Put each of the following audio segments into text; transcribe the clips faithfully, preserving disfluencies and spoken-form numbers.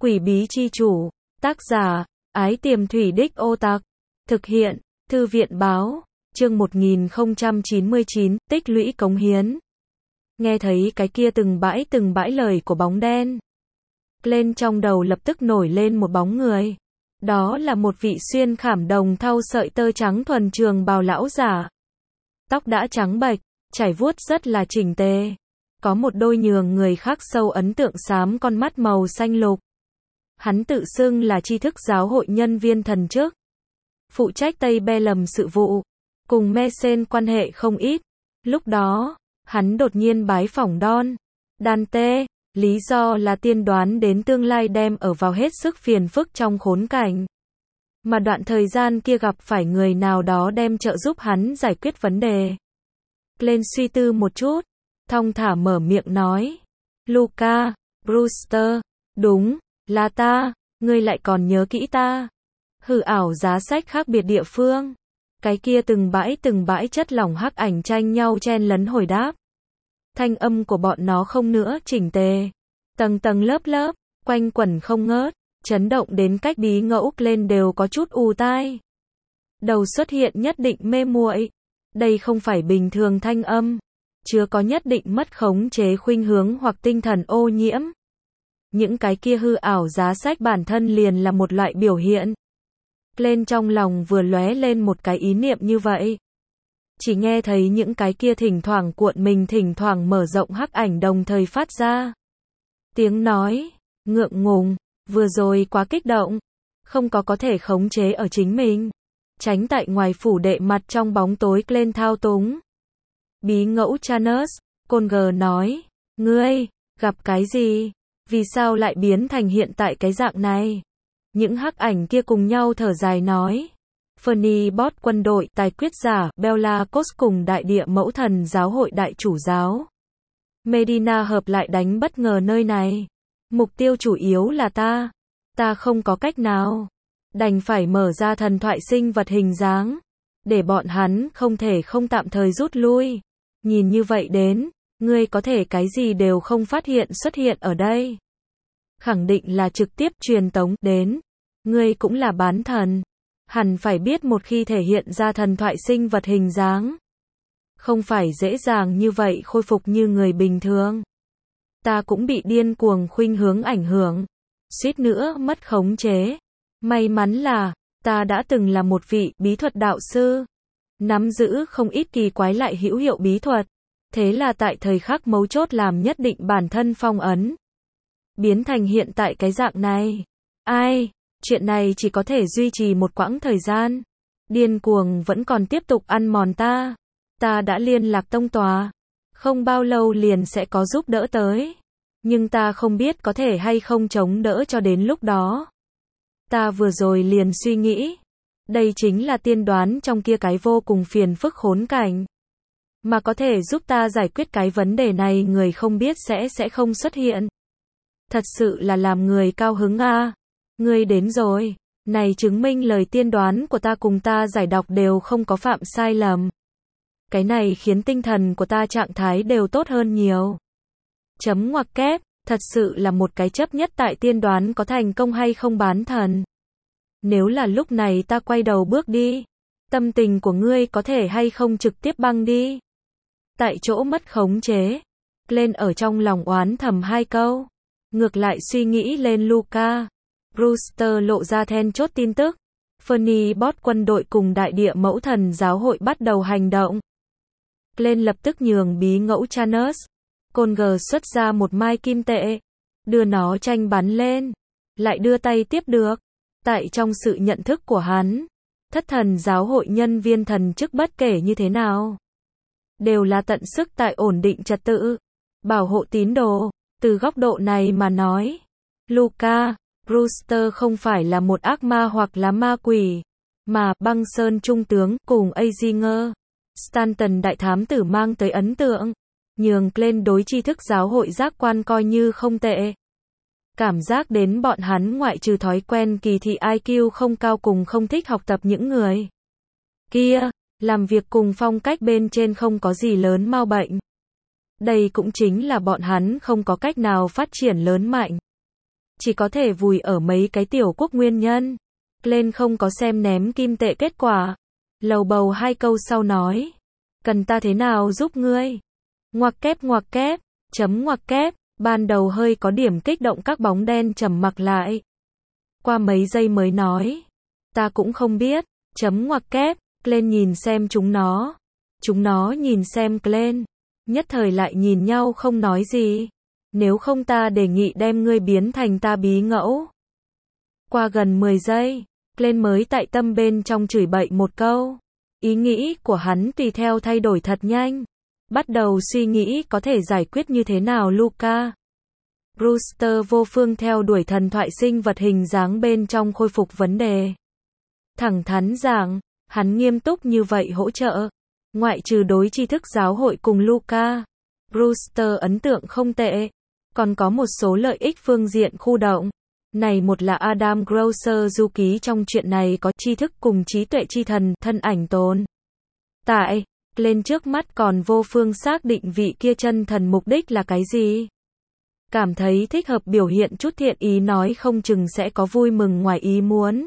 Quỷ bí chi chủ, tác giả, Ái Tiềm Thủy Đích Ô Tặc, thực hiện, Thư viện báo, chương một nghìn không trăm chín mươi chín, tích lũy cống hiến. Nghe thấy cái kia từng bãi từng bãi lời của bóng đen. Lên trong đầu lập tức nổi lên một bóng người. Đó là một vị xuyên khảm đồng thau sợi tơ trắng thuần trường bào lão giả. Tóc đã trắng bệch, chải vuốt rất là chỉnh tề. Có một đôi nhường người khác sâu ấn tượng xám con mắt màu xanh lục. Hắn tự xưng là tri thức giáo hội nhân viên thần chức. Phụ trách Tây Be lầm sự vụ. Cùng Mesen quan hệ không ít. Lúc đó, hắn đột nhiên bái phỏng Don Dante. Lý do là tiên đoán đến tương lai đem ở vào hết sức phiền phức trong khốn cảnh. Mà đoạn thời gian kia gặp phải người nào đó đem trợ giúp hắn giải quyết vấn đề. Lên suy tư một chút, thong thả mở miệng nói. Luca, Brewster, đúng, là ta, ngươi lại còn nhớ kỹ ta. Hư ảo giá sách khác biệt địa phương. Cái kia từng bãi từng bãi chất lỏng hắc ảnh tranh nhau chen lấn hồi đáp. Thanh âm của bọn nó không nữa chỉnh tề. Tầng tầng lớp lớp, quanh quẩn không ngớt, chấn động đến cách bí ngẫu lên đều có chút ù tai. Đầu xuất hiện nhất định mê muội. Đây không phải bình thường thanh âm. Chưa có nhất định mất khống chế khuynh hướng hoặc tinh thần ô nhiễm. Những cái kia hư ảo giá sách bản thân liền là một loại biểu hiện. Lên trong lòng vừa lóe lên một cái ý niệm như vậy. Chỉ nghe thấy những cái kia thỉnh thoảng cuộn mình thỉnh thoảng mở rộng hắc ảnh đồng thời phát ra. Tiếng nói, ngượng ngùng, vừa rồi quá kích động, không có có thể khống chế ở chính mình. Tránh tại ngoài phủ đệ mặt trong bóng tối lên thao túng. Bí ngẫu Chanus, Conger nói, ngươi, gặp cái gì? Vì sao lại biến thành hiện tại cái dạng này? Những hắc ảnh kia cùng nhau thở dài nói. Fernie Bot quân đội, tài quyết giả, Bella Cos cùng đại địa mẫu thần giáo hội đại chủ giáo. Medina hợp lại đánh bất ngờ nơi này. Mục tiêu chủ yếu là ta. Ta không có cách nào. Đành phải mở ra thần thoại sinh vật hình dáng. Để bọn hắn không thể không tạm thời rút lui. Nhìn như vậy đến, ngươi có thể cái gì đều không phát hiện xuất hiện ở đây. Khẳng định là trực tiếp truyền tống đến. Ngươi cũng là bán thần. Hẳn phải biết một khi thể hiện ra thần thoại sinh vật hình dáng. Không phải dễ dàng như vậy khôi phục như người bình thường. Ta cũng bị điên cuồng khuynh hướng ảnh hưởng. Suýt nữa mất khống chế. May mắn là, ta đã từng là một vị bí thuật đạo sư. Nắm giữ không ít kỳ quái lại hữu hiệu bí thuật. Thế là tại thời khắc mấu chốt làm nhất định bản thân phong ấn. Biến thành hiện tại cái dạng này. Ai, chuyện này chỉ có thể duy trì một quãng thời gian. Điên cuồng vẫn còn tiếp tục ăn mòn ta. Ta đã liên lạc tông tòa. Không bao lâu liền sẽ có giúp đỡ tới. Nhưng ta không biết có thể hay không chống đỡ cho đến lúc đó. Ta vừa rồi liền suy nghĩ. Đây chính là tiên đoán trong kia cái vô cùng phiền phức khốn cảnh. Mà có thể giúp ta giải quyết cái vấn đề này người không biết sẽ sẽ không xuất hiện. Thật sự là làm người cao hứng a. Ngươi đến rồi. Này chứng minh lời tiên đoán của ta cùng ta giải đọc đều không có phạm sai lầm. Cái này khiến tinh thần của ta trạng thái đều tốt hơn nhiều. Chấm ngoặc kép, thật sự là một cái chấp nhất tại tiên đoán có thành công hay không bán thần. Nếu là lúc này ta quay đầu bước đi, tâm tình của ngươi có thể hay không trực tiếp băng đi. Tại chỗ mất khống chế. Lên ở trong lòng oán thầm hai câu. Ngược lại suy nghĩ lên Luca. Brewster lộ ra then chốt tin tức. Fernie Bot quân đội cùng đại địa mẫu thần giáo hội bắt đầu hành động. Lên lập tức nhường bí ngẫu Chanus. Conger xuất ra một mai kim tệ. Đưa nó tranh bắn lên. Lại đưa tay tiếp được. Tại trong sự nhận thức của hắn. Thất thần giáo hội nhân viên thần chức bất kể như thế nào. Đều là tận sức tại ổn định trật tự. Bảo hộ tín đồ. Từ góc độ này mà nói. Luca, Brewster không phải là một ác ma hoặc là ma quỷ. Mà băng sơn trung tướng cùng Azinger. Stanton đại thám tử mang tới ấn tượng. Nhường lên đối tri thức giáo hội giác quan coi như không tệ. Cảm giác đến bọn hắn ngoại trừ thói quen kỳ thị i kiu không cao cùng không thích học tập những người kia, làm việc cùng phong cách bên trên không có gì lớn mau bệnh. Đây cũng chính là bọn hắn không có cách nào phát triển lớn mạnh. chỉ có thể vùi ở mấy cái tiểu quốc nguyên nhân. Glenn không có xem ném kim tệ kết quả. Lầu bầu hai câu sau nói. Cần ta thế nào giúp ngươi? Ngoặc kép ngoặc kép, chấm ngoặc kép, ban đầu hơi có điểm kích động các bóng đen trầm mặc lại. Qua mấy giây mới nói. Ta cũng không biết, chấm ngoặc kép, Glenn nhìn xem chúng nó. Chúng nó nhìn xem Glenn. Nhất thời lại nhìn nhau không nói gì. Nếu không ta đề nghị đem ngươi biến thành ta bí ngẫu. Qua gần mười giây, Glenn mới tại tâm bên trong chửi bậy một câu. Ý nghĩ của hắn tùy theo thay đổi thật nhanh. Bắt đầu suy nghĩ có thể giải quyết như thế nào Luca. Brewster vô phương theo đuổi thần thoại sinh vật hình dáng bên trong khôi phục vấn đề. Thẳng thắn giảng, hắn nghiêm túc như vậy hỗ trợ. Ngoại trừ đối tri thức giáo hội cùng Luca, Brewster ấn tượng không tệ. Còn có một số lợi ích phương diện khu động. Này một là Adam Grosser du ký trong chuyện này có tri thức cùng trí tuệ chi thần, thân ảnh tồn tại. Lên trước mắt còn vô phương xác định vị kia chân thần mục đích là cái gì. Cảm thấy thích hợp biểu hiện chút thiện ý nói không chừng sẽ có vui mừng ngoài ý muốn.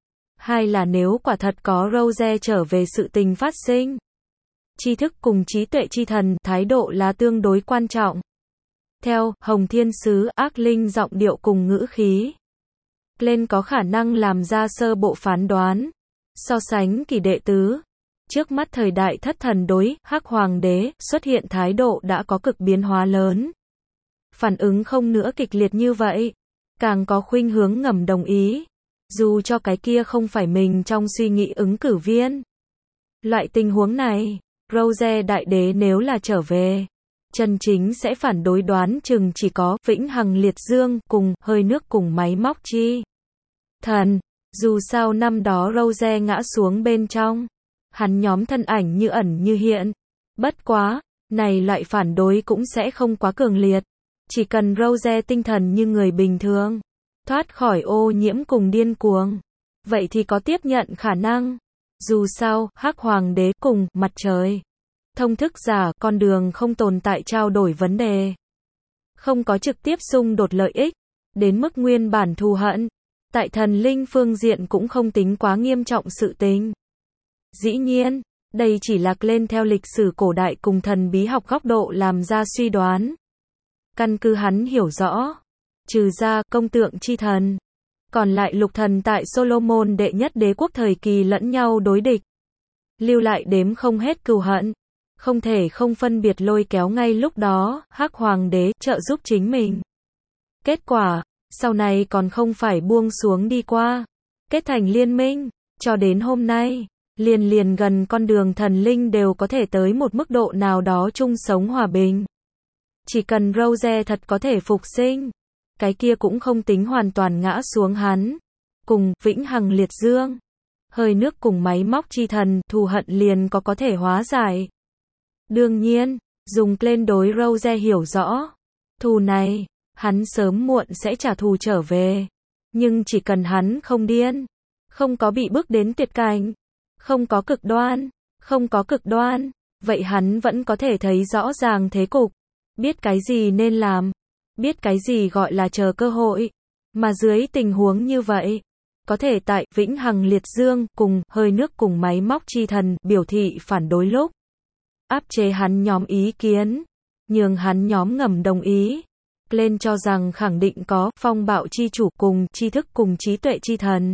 Hai là nếu quả thật có Rose trở về sự tình phát sinh. Tri thức cùng trí tuệ chi thần, thái độ là tương đối quan trọng. Theo Hồng Thiên Sứ, ác linh giọng điệu cùng ngữ khí. Glenn có khả năng làm ra sơ bộ phán đoán. So sánh kỳ đệ tứ. Trước mắt thời đại thất thần đối, Hắc Hoàng đế, xuất hiện thái độ đã có cực biến hóa lớn. Phản ứng không nữa kịch liệt như vậy. Càng có khuynh hướng ngầm đồng ý. Dù cho cái kia không phải mình trong suy nghĩ ứng cử viên. Loại tình huống này, Rose đại đế nếu là trở về. Chân chính sẽ phản đối đoán chừng chỉ có vĩnh hằng liệt dương cùng hơi nước cùng máy móc chi thần. Dù sao năm đó Rose ngã xuống bên trong. Hắn nhóm thân ảnh như ẩn như hiện. Bất quá, này loại phản đối cũng sẽ không quá cường liệt. Chỉ cần Rose tinh thần như người bình thường. Thoát khỏi ô nhiễm cùng điên cuồng. Vậy thì có tiếp nhận khả năng. Dù sao, Hắc Hoàng đế cùng mặt trời. Thông thức giả, con đường không tồn tại trao đổi vấn đề. Không có trực tiếp xung đột lợi ích. Đến mức nguyên bản thù hận. Tại thần linh phương diện cũng không tính quá nghiêm trọng sự tình. Dĩ nhiên, đây chỉ là lên theo lịch sử cổ đại cùng thần bí học góc độ làm ra suy đoán. Căn cứ hắn hiểu rõ. Trừ ra công tượng chi thần. Còn lại lục thần tại Solomon đệ nhất đế quốc thời kỳ lẫn nhau đối địch. Lưu lại đếm không hết cừu hận. Không thể không phân biệt lôi kéo ngay lúc đó, Hắc Hoàng đế trợ giúp chính mình. Kết quả, sau này còn không phải buông xuống đi qua. Kết thành liên minh, cho đến hôm nay, liền liền gần con đường thần linh đều có thể tới một mức độ nào đó chung sống hòa bình. Chỉ cần Rose thật có thể phục sinh, cái kia cũng không tính hoàn toàn ngã xuống hắn. Cùng vĩnh hằng liệt dương, hơi nước cùng máy móc chi thần, thù hận liền có có thể hóa giải. Đương nhiên, dùng lên đối Rose hiểu rõ. Thù này, hắn sớm muộn sẽ trả thù trở về. Nhưng chỉ cần hắn không điên, không có bị bước đến tuyệt cảnh, không có cực đoan, không có cực đoan, vậy hắn vẫn có thể thấy rõ ràng thế cục. Biết cái gì nên làm. Biết cái gì gọi là chờ cơ hội. Mà dưới tình huống như vậy, có thể tại vĩnh hằng liệt dương cùng hơi nước cùng máy móc chi thần biểu thị phản đối lúc. Áp chế hắn nhóm ý kiến. Nhường hắn nhóm ngầm đồng ý. Lên cho rằng khẳng định có phong bạo chi chủ cùng tri thức cùng trí tuệ chi thần.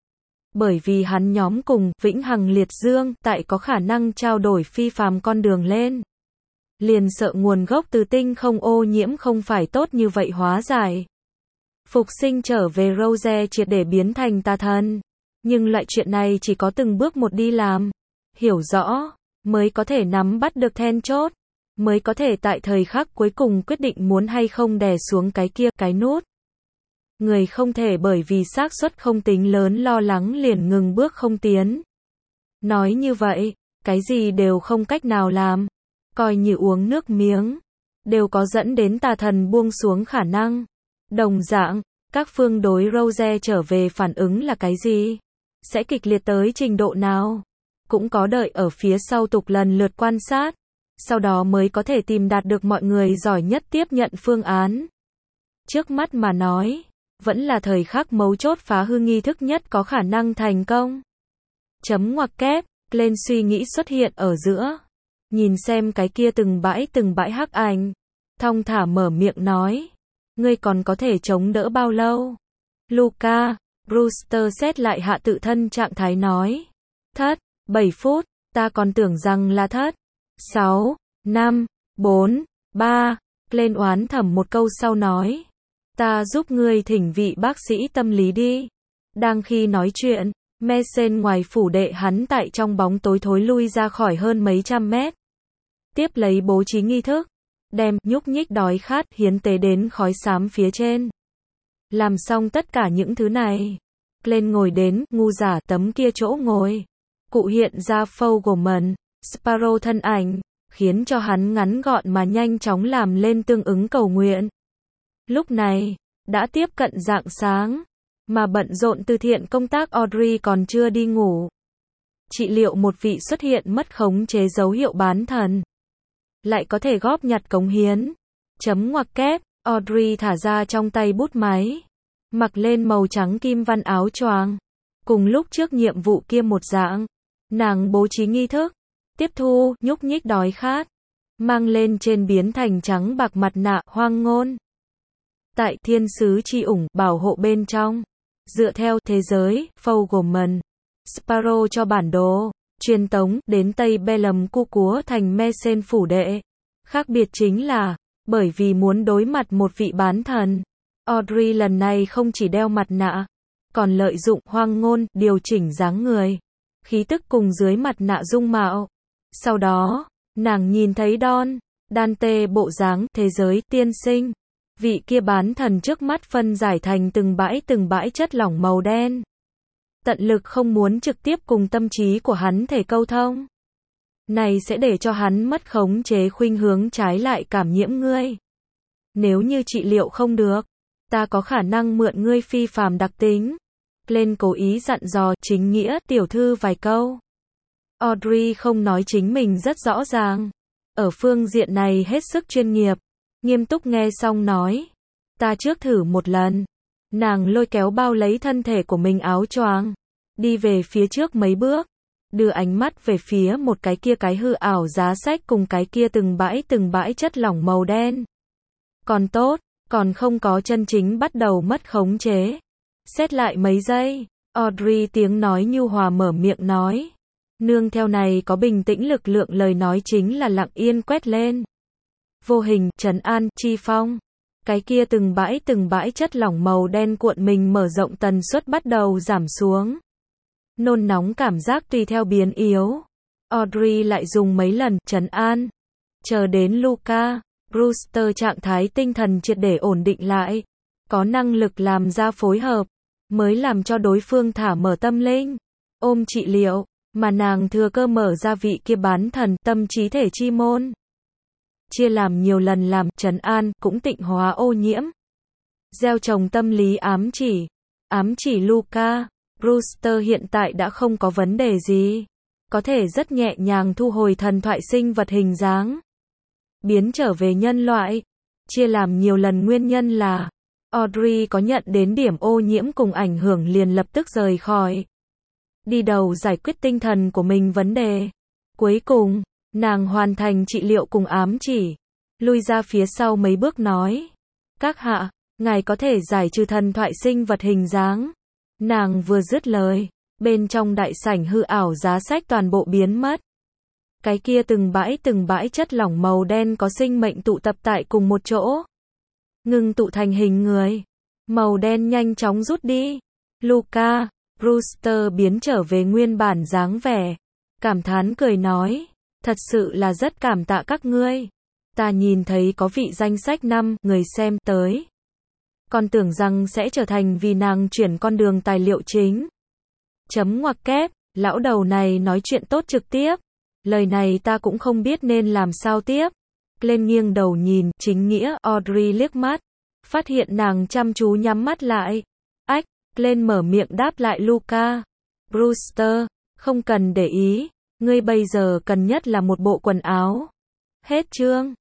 Bởi vì hắn nhóm cùng vĩnh hằng liệt dương tại có khả năng trao đổi phi phàm con đường lên. Liền sợ nguồn gốc từ tinh không ô nhiễm không phải tốt như vậy hóa giải. Phục sinh trở về Rose triệt để biến thành tà thần. Nhưng loại chuyện này chỉ có từng bước một đi làm. Hiểu rõ, mới có thể nắm bắt được then chốt. Mới có thể tại thời khắc cuối cùng quyết định muốn hay không đè xuống cái kia, cái nút. Người không thể bởi vì xác suất không tính lớn lo lắng liền ngừng bước không tiến. Nói như vậy, cái gì đều không cách nào làm. Coi như uống nước miếng, đều có dẫn đến tà thần buông xuống khả năng. Đồng dạng, các phương đối Rose trở về phản ứng là cái gì? Sẽ kịch liệt tới trình độ nào? Cũng có đợi ở phía sau tục lần lượt quan sát. Sau đó mới có thể tìm đạt được mọi người giỏi nhất tiếp nhận phương án. Trước mắt mà nói, vẫn là thời khắc mấu chốt phá hư nghi thức nhất có khả năng thành công. Chấm ngoặc kép, lên suy nghĩ xuất hiện ở giữa. Nhìn xem cái kia từng bãi từng bãi hắc ảnh. Thong thả mở miệng nói. Ngươi còn có thể chống đỡ bao lâu? Luka, Brewster xét lại hạ tự thân trạng thái nói. Thất, bảy phút, ta còn tưởng rằng là thất. Sáu, năm, bốn, ba, lên oán thầm một câu sau nói. Ta giúp ngươi thỉnh vị bác sĩ tâm lý đi. Đang khi nói chuyện, Mason ngoài phủ đệ hắn tại trong bóng tối thối lui ra khỏi hơn mấy trăm mét. Tiếp lấy bố trí nghi thức, đem nhúc nhích đói khát hiến tế đến khói xám phía trên. Làm xong tất cả những thứ này, lên ngồi đến ngu giả tấm kia chỗ ngồi. Cụ hiện ra Fogelman, Sparrow thân ảnh, khiến cho hắn ngắn gọn mà nhanh chóng làm lên tương ứng cầu nguyện. Lúc này, đã tiếp cận rạng sáng, mà bận rộn từ thiện công tác Audrey còn chưa đi ngủ. Trị liệu một vị xuất hiện mất khống chế dấu hiệu bán thần. Lại có thể góp nhặt cống hiến. Chấm ngoặc kép, Audrey thả ra trong tay bút máy. Mặc lên màu trắng kim văn áo choàng. Cùng lúc trước nhiệm vụ kia một dạng. Nàng bố trí nghi thức. Tiếp thu, nhúc nhích đói khát. Mang lên trên biến thành trắng bạc mặt nạ hoang ngôn. Tại thiên sứ chi ủng bảo hộ bên trong. Dựa theo thế giới, Fogelman, Sparrow cho bản đồ, truyền tống đến Tây Bellum cu cúa thành Mason phủ đệ. Khác biệt chính là, bởi vì muốn đối mặt một vị bán thần, Audrey lần này không chỉ đeo mặt nạ, còn lợi dụng hoang ngôn điều chỉnh dáng người, khí tức cùng dưới mặt nạ dung mạo. Sau đó, nàng nhìn thấy Don, Dante bộ dáng thế giới tiên sinh. Vị kia bán thần trước mắt phân giải thành từng bãi từng bãi chất lỏng màu đen. Tận lực không muốn trực tiếp cùng tâm trí của hắn thể câu thông. Này sẽ để cho hắn mất khống chế khuynh hướng trái lại cảm nhiễm ngươi. Nếu như trị liệu không được, ta có khả năng mượn ngươi phi phàm đặc tính. Lên cố ý dặn dò chính nghĩa tiểu thư vài câu. Audrey không nói chính mình rất rõ ràng. Ở phương diện này hết sức chuyên nghiệp. Nghiêm túc nghe xong nói. Ta trước thử một lần. Nàng lôi kéo bao lấy thân thể của mình áo choàng. Đi về phía trước mấy bước. Đưa ánh mắt về phía một cái kia cái hư ảo giá sách cùng cái kia từng bãi từng bãi chất lỏng màu đen. Còn tốt, còn không có chân chính bắt đầu mất khống chế. Xét lại mấy giây, Audrey tiếng nói nhu hòa mở miệng nói. Nương theo này có bình tĩnh lực lượng lời nói chính là lặng yên quét lên. Vô hình, trấn an, chi phong. Cái kia từng bãi từng bãi chất lỏng màu đen cuộn mình mở rộng tần suất bắt đầu giảm xuống. Nôn nóng cảm giác tùy theo biến yếu. Audrey lại dùng mấy lần, trấn an. Chờ đến Luka, Brewster trạng thái tinh thần triệt để ổn định lại. Có năng lực làm ra phối hợp. Mới làm cho đối phương thả mở tâm linh. Ôm trị liệu, mà nàng thừa cơ mở ra vị kia bán thần tâm trí thể chi môn. Chia làm nhiều lần làm trấn an, cũng tịnh hóa ô nhiễm. Gieo trồng tâm lý ám chỉ. Ám chỉ Luka, Brewster hiện tại đã không có vấn đề gì. Có thể rất nhẹ nhàng thu hồi thần thoại sinh vật hình dáng. Biến trở về nhân loại. Chia làm nhiều lần nguyên nhân là Audrey có nhận đến điểm ô nhiễm cùng ảnh hưởng liền lập tức rời khỏi. Đi đầu giải quyết tinh thần của mình vấn đề. Cuối cùng, nàng hoàn thành trị liệu cùng ám chỉ. Lui ra phía sau mấy bước nói. Các hạ, ngài có thể giải trừ thần thoại sinh vật hình dáng. Nàng vừa dứt lời. Bên trong đại sảnh hư ảo giá sách toàn bộ biến mất. Cái kia từng bãi từng bãi chất lỏng màu đen có sinh mệnh tụ tập tại cùng một chỗ. Ngừng tụ thành hình người. Màu đen nhanh chóng rút đi. Luka, Brewster biến trở về nguyên bản dáng vẻ. Cảm thán cười nói. Thật sự là rất cảm tạ các ngươi. Ta nhìn thấy có vị danh sách năm người xem tới. Còn tưởng rằng sẽ trở thành vì nàng chuyển con đường tài liệu chính. Chấm ngoặc kép, lão đầu này nói chuyện tốt trực tiếp. Lời này ta cũng không biết nên làm sao tiếp. Lên nghiêng đầu nhìn, chính nghĩa, Audrey liếc mắt. Phát hiện nàng chăm chú nhắm mắt lại. Ách, lên mở miệng đáp lại Luka. Brewster, không cần để ý. Ngươi bây giờ cần nhất là một bộ quần áo. Hết chương.